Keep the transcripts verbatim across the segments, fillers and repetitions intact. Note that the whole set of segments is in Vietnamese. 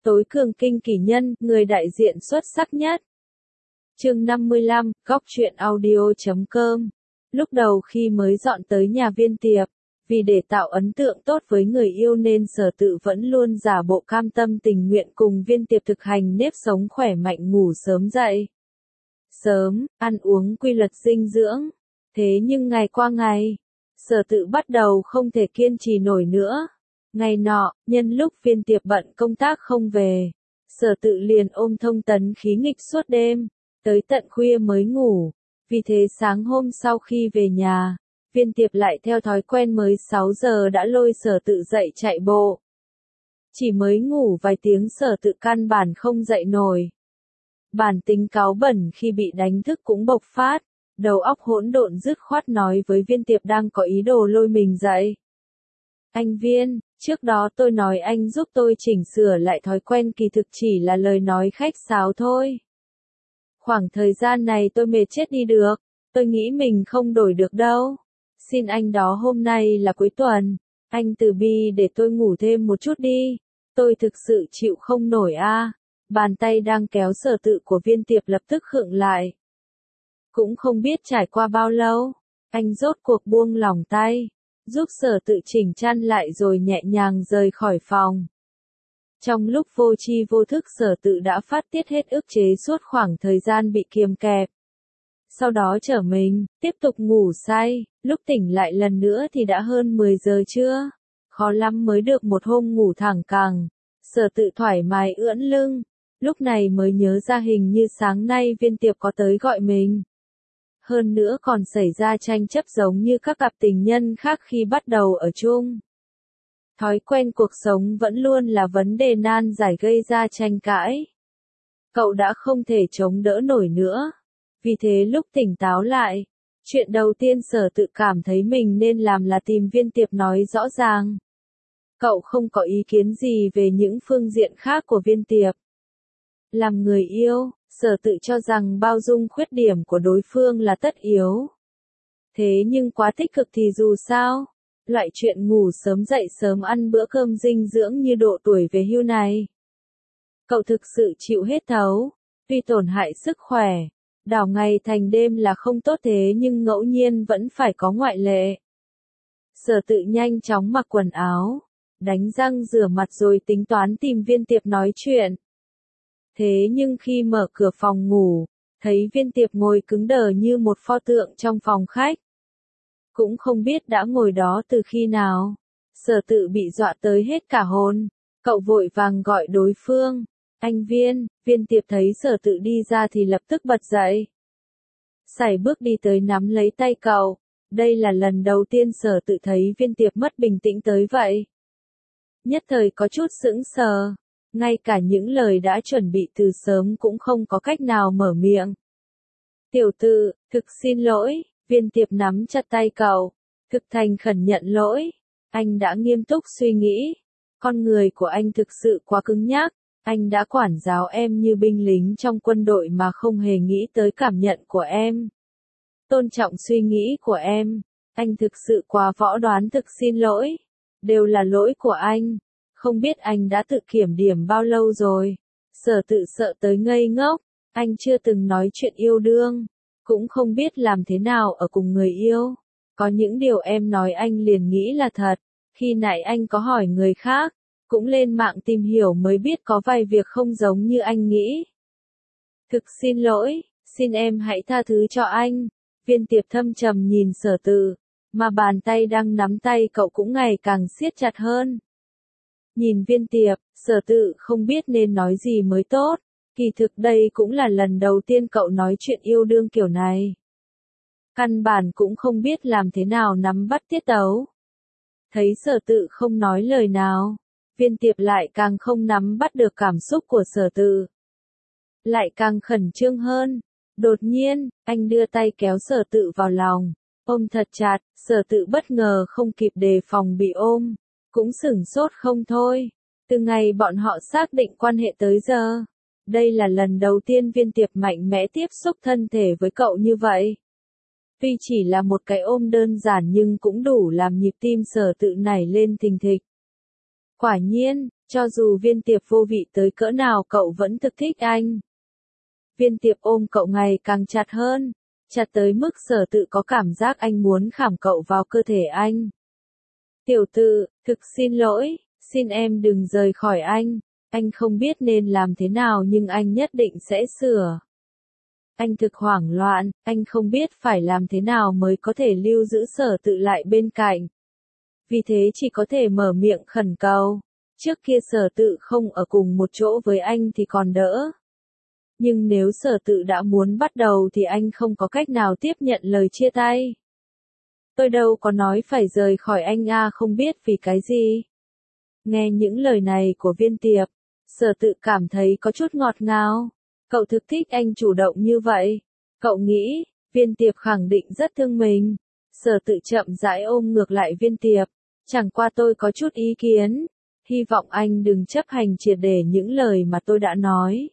tối cường kinh kỳ nhân, người đại diện xuất sắc nhất. Chương năm mươi lăm, góc truyện audio chấm com. Lúc đầu khi mới dọn tới nhà Viên Tiệp, vì để tạo ấn tượng tốt với người yêu nên Sở Tự vẫn luôn giả bộ cam tâm tình nguyện cùng Viên Tiệp thực hành nếp sống khỏe mạnh, ngủ sớm dậy sớm, ăn uống quy luật dinh dưỡng. Thế nhưng ngày qua ngày, Sở Tự bắt đầu không thể kiên trì nổi nữa. Ngày nọ, nhân lúc Viên Tiệp bận công tác không về, Sở Tự liền ôm thông tấn khí nghịch suốt đêm, tới tận khuya mới ngủ. Vì thế sáng hôm sau khi về nhà, Viên Tiệp lại theo thói quen mới sáu giờ đã lôi Sở Tự dậy chạy bộ. Chỉ mới ngủ vài tiếng Sở Tự căn bản không dậy nổi. Bản tính cáu bẩn khi bị đánh thức cũng bộc phát, đầu óc hỗn độn dứt khoát nói với Viên Tiệp đang có ý đồ lôi mình dậy. Anh Viên, trước đó tôi nói anh giúp tôi chỉnh sửa lại thói quen kỳ thực chỉ là lời nói khách sáo thôi. Khoảng thời gian này tôi mệt chết đi được, tôi nghĩ mình không đổi được đâu. Xin anh đó hôm nay là cuối tuần, anh từ bi để tôi ngủ thêm một chút đi, tôi thực sự chịu không nổi a. À. Bàn tay đang kéo Sở Tự của Viên Tiệp lập tức khựng lại. Cũng không biết trải qua bao lâu, anh rốt cuộc buông lỏng tay, giúp Sở Tự chỉnh chăn lại rồi nhẹ nhàng rời khỏi phòng. Trong lúc vô tri vô thức Sở Tự đã phát tiết hết ức chế suốt khoảng thời gian bị kiềm kẹp. Sau đó trở mình, tiếp tục ngủ say, lúc tỉnh lại lần nữa thì đã hơn mười giờ trưa. Khó lắm mới được một hôm ngủ thẳng cẳng. Sở Tự thoải mái ưỡn lưng, lúc này mới nhớ ra hình như sáng nay Viên Tiệp có tới gọi mình. Hơn nữa còn xảy ra tranh chấp giống như các cặp tình nhân khác khi bắt đầu ở chung. Thói quen cuộc sống vẫn luôn là vấn đề nan giải gây ra tranh cãi. Cậu đã không thể chống đỡ nổi nữa. Vì thế lúc tỉnh táo lại, chuyện đầu tiên Sở Tự cảm thấy mình nên làm là tìm Viên Tiệp nói rõ ràng. Cậu không có ý kiến gì về những phương diện khác của Viên Tiệp. Làm người yêu, Sở Tự cho rằng bao dung khuyết điểm của đối phương là tất yếu. Thế nhưng quá tích cực thì dù sao? Loại chuyện ngủ sớm dậy sớm ăn bữa cơm dinh dưỡng như độ tuổi về hưu này. Cậu thực sự chịu hết thấu, tuy tổn hại sức khỏe, đảo ngày thành đêm là không tốt thế nhưng ngẫu nhiên vẫn phải có ngoại lệ. Sở Tự nhanh chóng mặc quần áo, đánh răng rửa mặt rồi tính toán tìm Viên Tiệp nói chuyện. Thế nhưng khi mở cửa phòng ngủ, thấy Viên Tiệp ngồi cứng đờ như một pho tượng trong phòng khách. Cũng không biết đã ngồi đó từ khi nào. Sở Tự bị dọa tới hết cả hồn. Cậu vội vàng gọi đối phương. Anh Viên, Viên Tiệp thấy Sở Tự đi ra thì lập tức bật dậy. Sải bước đi tới nắm lấy tay cậu. Đây là lần đầu tiên Sở Tự thấy Viên Tiệp mất bình tĩnh tới vậy. Nhất thời có chút sững sờ. Ngay cả những lời đã chuẩn bị từ sớm cũng không có cách nào mở miệng. Tiểu Tự, thực xin lỗi. Viên Tiệp nắm chặt tay cậu, thực thành khẩn nhận lỗi. Anh đã nghiêm túc suy nghĩ. Con người của anh thực sự quá cứng nhắc. Anh đã quản giáo em như binh lính trong quân đội mà không hề nghĩ tới cảm nhận của em. Tôn trọng suy nghĩ của em. Anh thực sự quá võ đoán, thực xin lỗi. Đều là lỗi của anh. Không biết anh đã tự kiểm điểm bao lâu rồi. Sở Tự sợ tới ngây ngốc. Anh chưa từng nói chuyện yêu đương. Cũng không biết làm thế nào ở cùng người yêu. Có những điều em nói anh liền nghĩ là thật. Khi nãy anh có hỏi người khác, cũng lên mạng tìm hiểu mới biết có vài việc không giống như anh nghĩ. Thực xin lỗi, xin em hãy tha thứ cho anh. Viên Tiệp thâm trầm nhìn Sở Tự, mà bàn tay đang nắm tay cậu cũng ngày càng siết chặt hơn. Nhìn Viên Tiệp, Sở Tự không biết nên nói gì mới tốt. Kỳ thực đây cũng là lần đầu tiên cậu nói chuyện yêu đương kiểu này. Căn bản cũng không biết làm thế nào nắm bắt tiết tấu. Thấy Sở Tự không nói lời nào, Viên Tiệp lại càng không nắm bắt được cảm xúc của Sở Tự. Lại càng khẩn trương hơn. Đột nhiên, anh đưa tay kéo Sở Tự vào lòng, ôm thật chặt. Sở Tự bất ngờ không kịp đề phòng bị ôm, cũng sửng sốt không thôi. Từ ngày bọn họ xác định quan hệ tới giờ, đây là lần đầu tiên Viên Tiệp mạnh mẽ tiếp xúc thân thể với cậu như vậy. Tuy chỉ là một cái ôm đơn giản nhưng cũng đủ làm nhịp tim Sở Tự nảy lên thình thịch. Quả nhiên, Cho dù Viên Tiệp vô vị tới cỡ nào cậu vẫn thực thích anh. Viên Tiệp ôm cậu ngày càng chặt hơn, chặt tới mức Sở Tự có cảm giác anh muốn khảm cậu vào cơ thể anh. Tiểu Tự, thực xin lỗi, xin em đừng rời khỏi anh, anh không biết nên làm thế nào nhưng anh nhất định sẽ sửa. Anh thực hoảng loạn, anh không biết phải làm thế nào mới có thể lưu giữ Sở Tự lại bên cạnh. Vì thế chỉ có thể mở miệng khẩn cầu. Trước kia Sở Tự không ở cùng một chỗ với anh thì còn đỡ. Nhưng nếu Sở Tự đã muốn bắt đầu thì anh không có cách nào tiếp nhận lời chia tay. Tôi đâu có nói phải rời khỏi anh à, không biết vì cái gì. Nghe những lời này của Viên Tiệp, Sở Tự cảm thấy có chút ngọt ngào. Cậu thực thích anh chủ động như vậy. Cậu nghĩ, Viên Tiệp khẳng định rất thương mình. Sở Tự chậm rãi ôm ngược lại Viên Tiệp. Chẳng qua tôi có chút ý kiến. Hy vọng anh đừng chấp hành triệt để những lời mà tôi đã nói.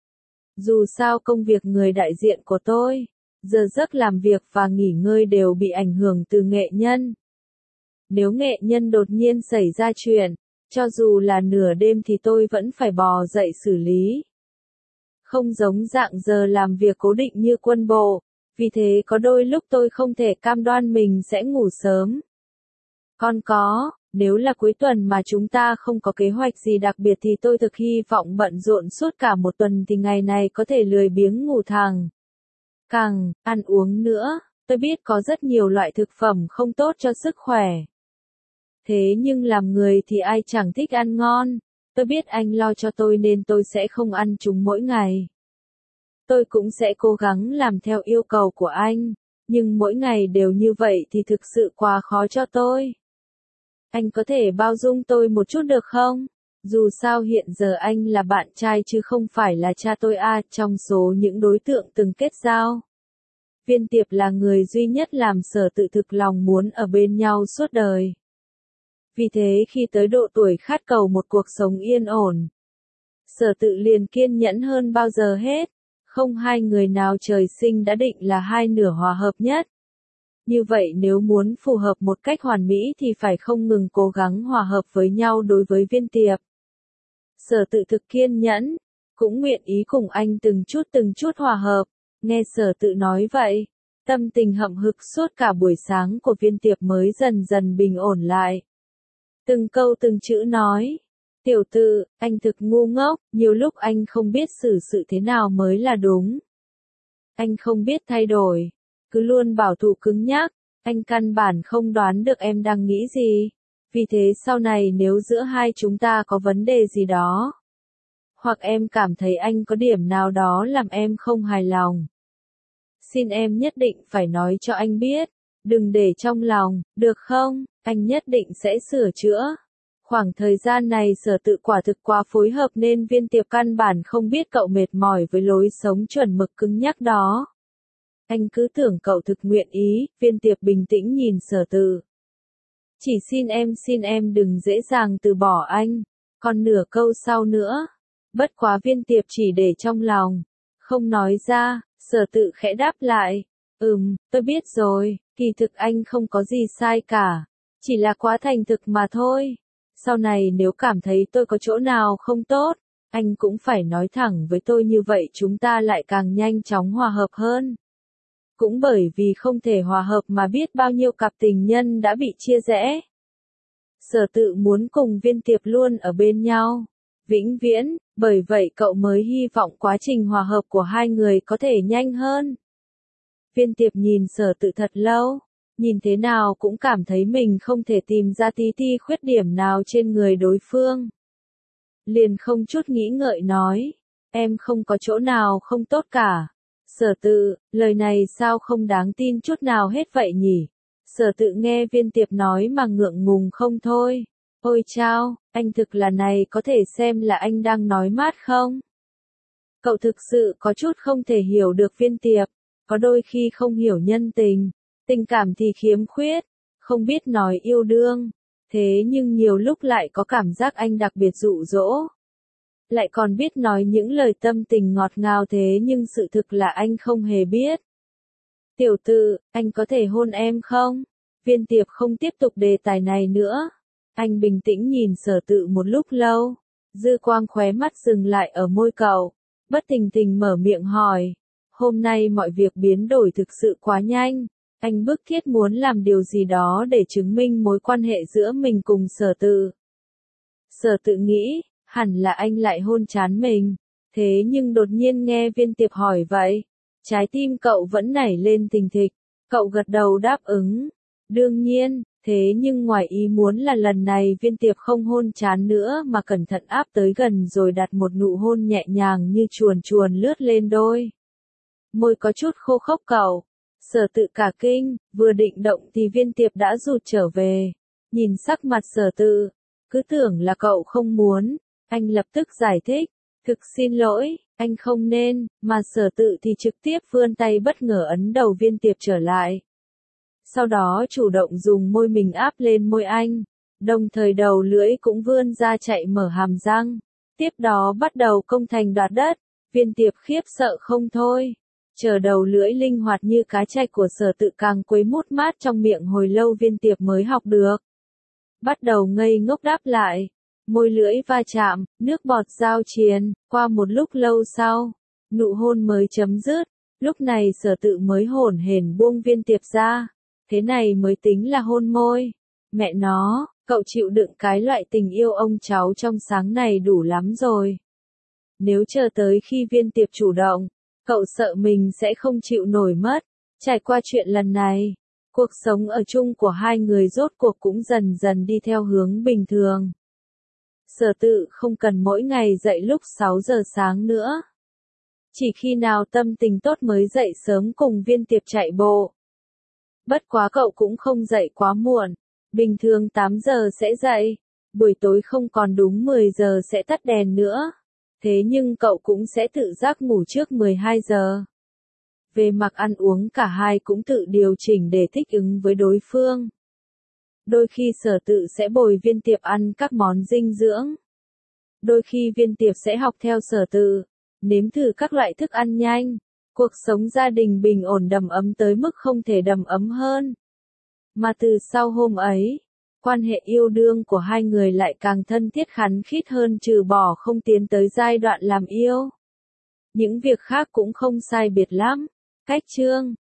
Dù sao công việc người đại diện của tôi, giờ giấc làm việc và nghỉ ngơi đều bị ảnh hưởng từ nghệ nhân. Nếu nghệ nhân đột nhiên xảy ra chuyện, cho dù là nửa đêm thì tôi vẫn phải bò dậy xử lý. Không giống dạng giờ làm việc cố định như quân bộ, vì thế có đôi lúc tôi không thể cam đoan mình sẽ ngủ sớm. Còn có, nếu là cuối tuần mà chúng ta không có kế hoạch gì đặc biệt thì tôi thực hy vọng bận rộn suốt cả một tuần thì ngày này có thể lười biếng ngủ thẳng. Càng, ăn uống nữa, tôi biết có rất nhiều loại thực phẩm không tốt cho sức khỏe. Thế nhưng làm người thì ai chẳng thích ăn ngon, tôi biết anh lo cho tôi nên tôi sẽ không ăn chúng mỗi ngày. Tôi cũng sẽ cố gắng làm theo yêu cầu của anh, nhưng mỗi ngày đều như vậy thì thực sự quá khó cho tôi. Anh có thể bao dung tôi một chút được không? Dù sao hiện giờ anh là bạn trai chứ không phải là cha tôi à, trong số những đối tượng từng kết giao. Viên Tiệp là người duy nhất làm Sở Tự thực lòng muốn ở bên nhau suốt đời. Vì thế khi tới độ tuổi khát cầu một cuộc sống yên ổn, Sở Tự liền kiên nhẫn hơn bao giờ hết. Không hai người nào trời sinh đã định là hai nửa hòa hợp nhất. Như vậy nếu muốn phù hợp một cách hoàn mỹ thì phải không ngừng cố gắng hòa hợp với nhau. Đối với Viên Tiệp, Sở Tự thực kiên nhẫn, cũng nguyện ý cùng anh từng chút từng chút hòa hợp. Nghe Sở Tự nói vậy, tâm tình hậm hực suốt cả buổi sáng của Viên Tiệp mới dần dần bình ổn lại. Từng câu từng chữ nói, Tiểu Tự, anh thực ngu ngốc, nhiều lúc anh không biết xử sự thế nào mới là đúng. Anh không biết thay đổi, cứ luôn bảo thủ cứng nhắc, anh căn bản không đoán được em đang nghĩ gì. Vì thế sau này nếu giữa hai chúng ta có vấn đề gì đó, hoặc em cảm thấy anh có điểm nào đó làm em không hài lòng, xin em nhất định phải nói cho anh biết, đừng để trong lòng, được không? Anh nhất định sẽ sửa chữa. Khoảng thời gian này Sở Tự quả thực quá phối hợp nên Viên Tiệp căn bản không biết cậu mệt mỏi với lối sống chuẩn mực cứng nhắc đó. Anh cứ tưởng cậu thực nguyện ý. Viên Tiệp bình tĩnh nhìn Sở Tự. Chỉ xin em xin em đừng dễ dàng từ bỏ anh. Còn nửa câu sau nữa. Bất quá Viên Tiệp chỉ để trong lòng, không nói ra. Sở Tự khẽ đáp lại. Ừm, tôi biết rồi, kỳ thực anh không có gì sai cả. Chỉ là quá thành thực mà thôi. Sau này nếu cảm thấy tôi có chỗ nào không tốt, anh cũng phải nói thẳng với tôi, như vậy chúng ta lại càng nhanh chóng hòa hợp hơn. Cũng bởi vì không thể hòa hợp mà biết bao nhiêu cặp tình nhân đã bị chia rẽ. Sở Tự muốn cùng Viên Tiệp luôn ở bên nhau, vĩnh viễn, bởi vậy cậu mới hy vọng quá trình hòa hợp của hai người có thể nhanh hơn. Viên Tiệp nhìn Sở Tự thật lâu, nhìn thế nào cũng cảm thấy mình không thể tìm ra tí ti khuyết điểm nào trên người đối phương. Liền không chút nghĩ ngợi nói, em không có chỗ nào không tốt cả. Sở Tự, lời này sao không đáng tin chút nào hết vậy nhỉ? Sở Tự nghe Viên Tiệp nói mà ngượng ngùng không thôi. Ôi chao, anh thực là này, có thể xem là anh đang nói mát không? Cậu thực sự có chút không thể hiểu được Viên Tiệp, có đôi khi không hiểu nhân tình, tình cảm thì khiếm khuyết, không biết nói yêu đương, thế nhưng nhiều lúc lại có cảm giác anh đặc biệt dụ dỗ. Lại còn biết nói những lời tâm tình ngọt ngào, thế nhưng sự thực là anh không hề biết. Tiểu Tự, anh có thể hôn em không? Viên Tiệp không tiếp tục đề tài này nữa. Anh bình tĩnh nhìn Sở Tự một lúc lâu, Dư quang khóe mắt dừng lại ở môi cậu, bất thình lình mở miệng hỏi. Hôm nay mọi việc biến đổi thực sự quá nhanh, anh bức thiết muốn làm điều gì đó để chứng minh mối quan hệ giữa mình cùng Sở Tự. Sở Tự nghĩ, hẳn là anh lại hôn chán mình, thế nhưng đột nhiên nghe Viên Tiệp hỏi vậy, trái tim cậu vẫn nảy lên thình thịch, cậu gật đầu đáp ứng. Đương nhiên, thế nhưng ngoài ý muốn là lần này Viên Tiệp không hôn chán nữa mà cẩn thận áp tới gần rồi đặt một nụ hôn nhẹ nhàng như chuồn chuồn lướt lên đôi môi có chút khô khốc cậu. Sở Tự cả kinh, vừa định động thì Viên Tiệp đã rụt trở về. Nhìn sắc mặt Sở Tự, cứ tưởng là cậu không muốn, anh lập tức giải thích, thực xin lỗi, anh không nên, mà Sở Tự thì trực tiếp vươn tay bất ngờ ấn đầu Viên Tiệp trở lại. Sau đó chủ động dùng môi mình áp lên môi anh, đồng thời đầu lưỡi cũng vươn ra chạy mở hàm răng. Tiếp đó bắt đầu công thành đoạt đất, Viên Tiệp khiếp sợ không thôi. Chờ đầu lưỡi linh hoạt như cá chạch của Sở Tự càng quấy mút mát trong miệng hồi lâu Viên Tiệp mới học được. Bắt đầu ngây ngốc đáp lại, môi lưỡi va chạm, nước bọt giao triền, qua một lúc lâu sau, nụ hôn mới chấm dứt, lúc này Sở Tự mới hổn hển buông Viên Tiệp ra, thế này mới tính là hôn môi. Mẹ nó, cậu chịu đựng cái loại tình yêu ông cháu trong sáng này đủ lắm rồi. Nếu chờ tới khi Viên Tiệp chủ động, cậu sợ mình sẽ không chịu nổi mất. Trải qua chuyện lần này, cuộc sống ở chung của hai người rốt cuộc cũng dần dần đi theo hướng bình thường. Sở Tự không cần mỗi ngày dậy lúc sáu giờ sáng nữa. Chỉ khi nào tâm tình tốt mới dậy sớm cùng Viên Tiệp chạy bộ. Bất quá cậu cũng không dậy quá muộn, bình thường tám giờ sẽ dậy, buổi tối không còn đúng mười giờ sẽ tắt đèn nữa. Thế nhưng cậu cũng sẽ tự giác ngủ trước mười hai giờ. Về mặt ăn uống cả hai cũng tự điều chỉnh để thích ứng với đối phương. Đôi khi Sở Tự sẽ bồi Viên Tiệp ăn các món dinh dưỡng. Đôi khi Viên Tiệp sẽ học theo Sở Tự, nếm thử các loại thức ăn nhanh. Cuộc sống gia đình bình ổn đầm ấm tới mức không thể đầm ấm hơn. Mà từ sau hôm ấy, quan hệ yêu đương của hai người lại càng thân thiết khăng khít hơn, trừ bỏ không tiến tới giai đoạn làm yêu. Những việc khác cũng không sai biệt lắm. Cách chương